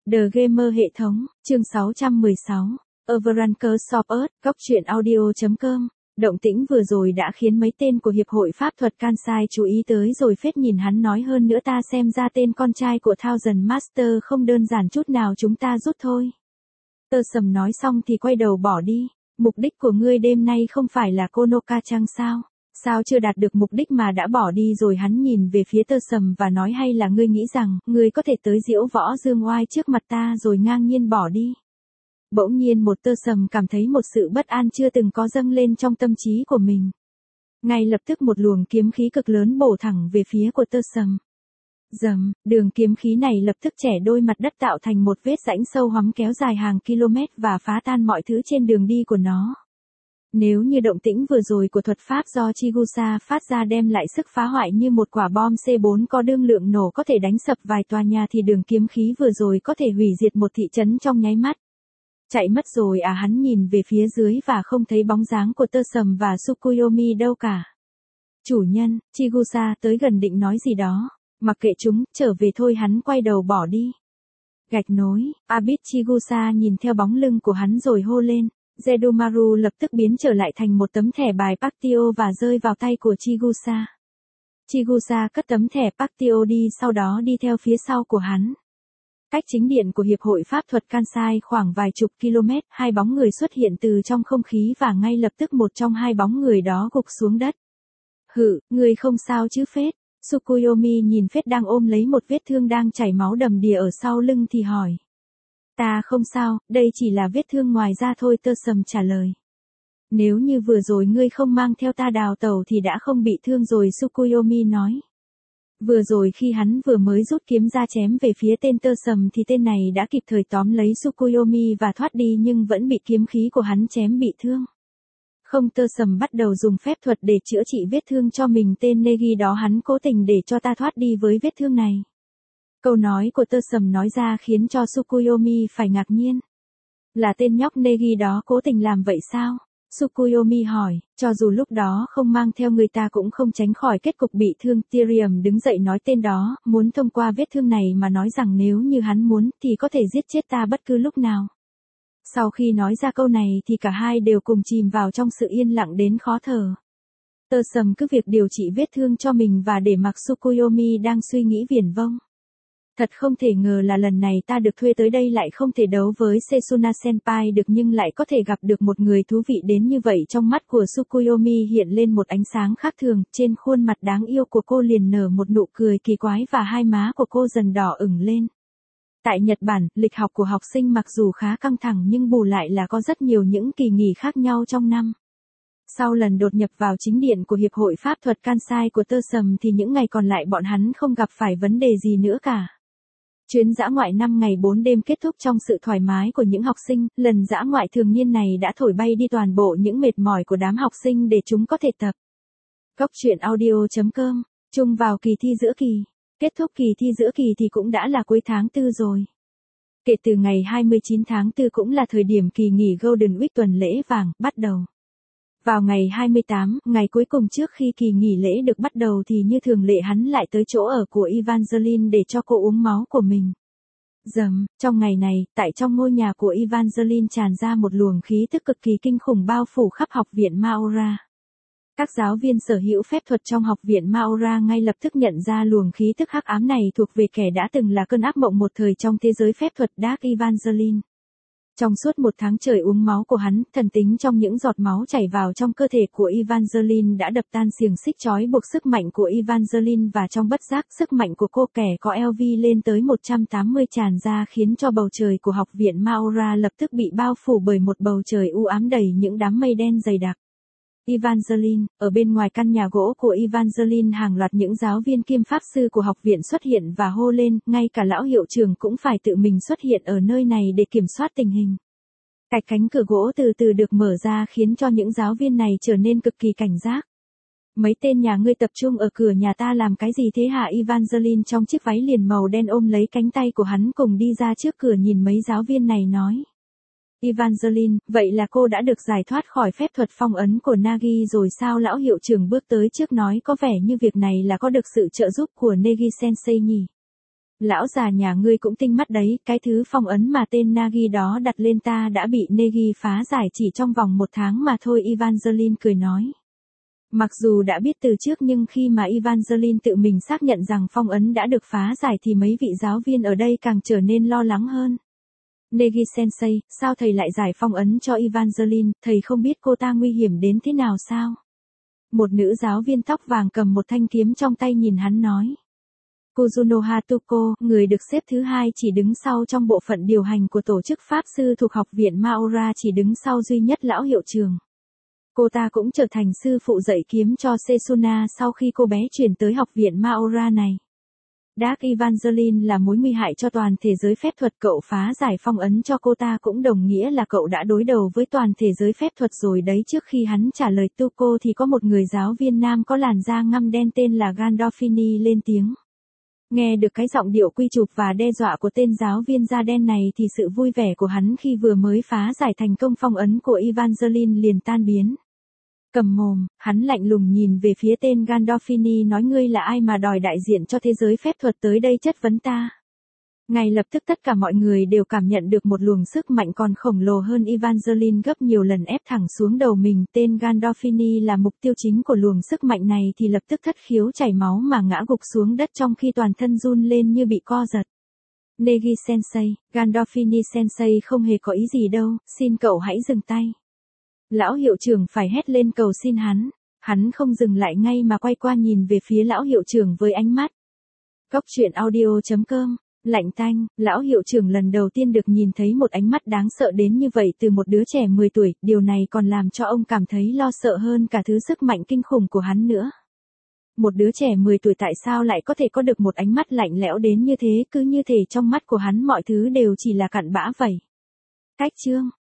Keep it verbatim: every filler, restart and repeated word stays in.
The Gamer hệ thống, chương sáu trăm mười sáu, Overranker Shopper, góc truyện audio.com. Động tĩnh vừa rồi đã khiến mấy tên của Hiệp hội Pháp thuật Kansai chú ý tới rồi phết nhìn hắn nói hơn nữa ta xem ra tên con trai của Thousand Master không đơn giản chút nào chúng ta rút thôi. Tơ sầm nói xong thì quay đầu bỏ đi. Mục đích của ngươi đêm nay không phải là Konoka chăng sao? Sao chưa đạt được mục đích mà đã bỏ đi rồi? Hắn nhìn về phía Tơ sầm và nói hay là ngươi nghĩ rằng, ngươi có thể tới diễu võ dương oai trước mặt ta rồi ngang nhiên bỏ đi. Bỗng nhiên một Tơ sầm cảm thấy một sự bất an chưa từng có dâng lên trong tâm trí của mình. Ngay lập tức một luồng kiếm khí cực lớn bổ thẳng về phía của Tơ sầm. Dầm, đường kiếm khí này lập tức chẻ đôi mặt đất tạo thành một vết rãnh sâu hoắm kéo dài hàng km và phá tan mọi thứ trên đường đi của nó. Nếu như động tĩnh vừa rồi của thuật pháp do Chigusa phát ra đem lại sức phá hoại như một quả bom C bốn có đương lượng nổ có thể đánh sập vài tòa nhà thì đường kiếm khí vừa rồi có thể hủy diệt một thị trấn trong nháy mắt. Chạy mất rồi à? Hắn nhìn về phía dưới và không thấy bóng dáng của Tơ sầm và Tsukuyomi đâu cả. Chủ nhân, Chigusa tới gần định nói gì đó. Mặc kệ chúng, trở về thôi. Hắn quay đầu bỏ đi. Gạch nối, Abit Chigusa nhìn theo bóng lưng của hắn rồi hô lên. Zedumaru lập tức biến trở lại thành một tấm thẻ bài Pactio và rơi vào tay của Chigusa. Chigusa cất tấm thẻ Pactio đi sau đó đi theo phía sau của hắn. Cách chính điện của Hiệp hội Pháp thuật Kansai khoảng vài chục km, hai bóng người xuất hiện từ trong không khí và ngay lập tức một trong hai bóng người đó gục xuống đất. Hự, người không sao chứ phết? Tsukuyomi nhìn phết đang ôm lấy một vết thương đang chảy máu đầm đìa ở sau lưng thì hỏi. Ta không sao, đây chỉ là vết thương ngoài da thôi. Tơ sầm trả lời. Nếu như vừa rồi ngươi không mang theo ta đào tẩu thì đã không bị thương rồi. Tsukuyomi nói. Vừa rồi khi hắn vừa mới rút kiếm ra chém về phía tên Tơ sầm thì tên này đã kịp thời tóm lấy Tsukuyomi và thoát đi nhưng vẫn bị kiếm khí của hắn chém bị thương. Không, Tơ sầm bắt đầu dùng phép thuật để chữa trị vết thương cho mình. Tên Negi đó hắn cố tình để cho ta thoát đi với vết thương này. Câu nói của Tơ sầm nói ra khiến cho Tsukuyomi phải ngạc nhiên. Là tên nhóc Negi đó cố tình làm vậy sao? Tsukuyomi hỏi, cho dù lúc đó không mang theo người ta cũng không tránh khỏi kết cục bị thương. Tyrium đứng dậy nói tên đó, muốn thông qua vết thương này mà nói rằng nếu như hắn muốn thì có thể giết chết ta bất cứ lúc nào. Sau khi nói ra câu này thì cả hai đều cùng chìm vào trong sự yên lặng đến khó thở. Tơ sầm cứ việc điều trị vết thương cho mình và để mặc Tsukuyomi đang suy nghĩ viển vông. Thật không thể ngờ là lần này ta được thuê tới đây lại không thể đấu với Setsuna Senpai được nhưng lại có thể gặp được một người thú vị đến như vậy. Trong mắt của Tsukuyomi hiện lên một ánh sáng khác thường, trên khuôn mặt đáng yêu của cô liền nở một nụ cười kỳ quái và hai má của cô dần đỏ ửng lên. Tại Nhật Bản, lịch học của học sinh mặc dù khá căng thẳng nhưng bù lại là có rất nhiều những kỳ nghỉ khác nhau trong năm. Sau lần đột nhập vào chính điện của Hiệp hội Pháp thuật Kansai của Tơ sầm thì những ngày còn lại bọn hắn không gặp phải vấn đề gì nữa cả. Chuyến dã ngoại năm ngày bốn đêm kết thúc trong sự thoải mái của những học sinh, lần dã ngoại thường niên này đã thổi bay đi toàn bộ những mệt mỏi của đám học sinh để chúng có thể tập. Góc truyện audio.com, chung vào kỳ thi giữa kỳ. Kết thúc kỳ thi giữa kỳ thì cũng đã là cuối tháng tư rồi. Kể từ ngày hai mươi chín tháng tư cũng là thời điểm kỳ nghỉ Golden Week tuần lễ vàng bắt đầu. Vào ngày hai mươi tám, ngày cuối cùng trước khi kỳ nghỉ lễ được bắt đầu thì như thường lệ hắn lại tới chỗ ở của Evangeline để cho cô uống máu của mình. Dầm, trong ngày này, tại trong ngôi nhà của Evangeline tràn ra một luồng khí tức cực kỳ kinh khủng bao phủ khắp học viện Maora. Các giáo viên sở hữu phép thuật trong học viện Maora ngay lập tức nhận ra luồng khí tức hắc ám này thuộc về kẻ đã từng là cơn ác mộng một thời trong thế giới phép thuật Dark Evangeline. Trong suốt một tháng trời uống máu của hắn, thần tính trong những giọt máu chảy vào trong cơ thể của Evangeline đã đập tan xiềng xích trói buộc sức mạnh của Evangeline và trong bất giác sức mạnh của cô kẻ có lv lên tới một trăm tám mươi tràn ra khiến cho bầu trời của học viện Maora lập tức bị bao phủ bởi một bầu trời u ám đầy những đám mây đen dày đặc. Evangeline, ở bên ngoài căn nhà gỗ của Evangeline hàng loạt những giáo viên kiêm pháp sư của học viện xuất hiện và hô lên, ngay cả lão hiệu trưởng cũng phải tự mình xuất hiện ở nơi này để kiểm soát tình hình. Cạch cánh cửa gỗ từ từ được mở ra khiến cho những giáo viên này trở nên cực kỳ cảnh giác. Mấy tên nhà ngươi tập trung ở cửa nhà ta làm cái gì thế hả? Evangeline trong chiếc váy liền màu đen ôm lấy cánh tay của hắn cùng đi ra trước cửa nhìn mấy giáo viên này nói. Evangeline, vậy là cô đã được giải thoát khỏi phép thuật phong ấn của Nagi rồi sao? Lão hiệu trưởng bước tới trước nói có vẻ như việc này là có được sự trợ giúp của Negi Sensei nhỉ. Lão già nhà ngươi cũng tinh mắt đấy, cái thứ phong ấn mà tên Nagi đó đặt lên ta đã bị Negi phá giải chỉ trong vòng một tháng mà thôi. Evangeline cười nói. Mặc dù đã biết từ trước nhưng khi mà Evangeline tự mình xác nhận rằng phong ấn đã được phá giải thì mấy vị giáo viên ở đây càng trở nên lo lắng hơn. Negi Sensei, sao thầy lại giải phong ấn cho Evangeline, thầy không biết cô ta nguy hiểm đến thế nào sao? Một nữ giáo viên tóc vàng cầm một thanh kiếm trong tay nhìn hắn nói. Kuzuno Hatuko, người được xếp thứ hai chỉ đứng sau trong bộ phận điều hành của tổ chức Pháp sư thuộc học viện Maora, chỉ đứng sau duy nhất lão hiệu trưởng. Cô ta cũng trở thành sư phụ dạy kiếm cho Setsuna sau khi cô bé chuyển tới học viện Maora này. Dark Evangeline là mối nguy hại cho toàn thế giới phép thuật, cậu phá giải phong ấn cho cô ta cũng đồng nghĩa là cậu đã đối đầu với toàn thế giới phép thuật rồi đấy. Trước khi hắn trả lời Tuko thì có một người giáo viên nam có làn da ngăm đen tên là Gandolfini lên tiếng. Nghe được cái giọng điệu quy chụp và đe dọa của tên giáo viên da đen này thì sự vui vẻ của hắn khi vừa mới phá giải thành công phong ấn của Evangeline liền tan biến. Cầm mồm, hắn lạnh lùng nhìn về phía tên Gandolfini nói, ngươi là ai mà đòi đại diện cho thế giới phép thuật tới đây chất vấn ta. Ngay lập tức tất cả mọi người đều cảm nhận được một luồng sức mạnh còn khổng lồ hơn Evangeline gấp nhiều lần ép thẳng xuống đầu mình. Tên Gandolfini là mục tiêu chính của luồng sức mạnh này thì lập tức thất khiếu chảy máu mà ngã gục xuống đất trong khi toàn thân run lên như bị co giật. Negi Sensei, Gandolfini Sensei không hề có ý gì đâu, xin cậu hãy dừng tay. Lão hiệu trưởng phải hét lên cầu xin hắn. Hắn không dừng lại ngay mà quay qua nhìn về phía lão hiệu trưởng với ánh mắt. Cốc truyện audio chấm com. Lạnh tanh, lão hiệu trưởng lần đầu tiên được nhìn thấy một ánh mắt đáng sợ đến như vậy từ một đứa trẻ mười tuổi, điều này còn làm cho ông cảm thấy lo sợ hơn cả thứ sức mạnh kinh khủng của hắn nữa. Một đứa trẻ mười tuổi tại sao lại có thể có được một ánh mắt lạnh lẽo đến như thế, cứ như thể trong mắt của hắn mọi thứ đều chỉ là cặn bã vậy. Cách chương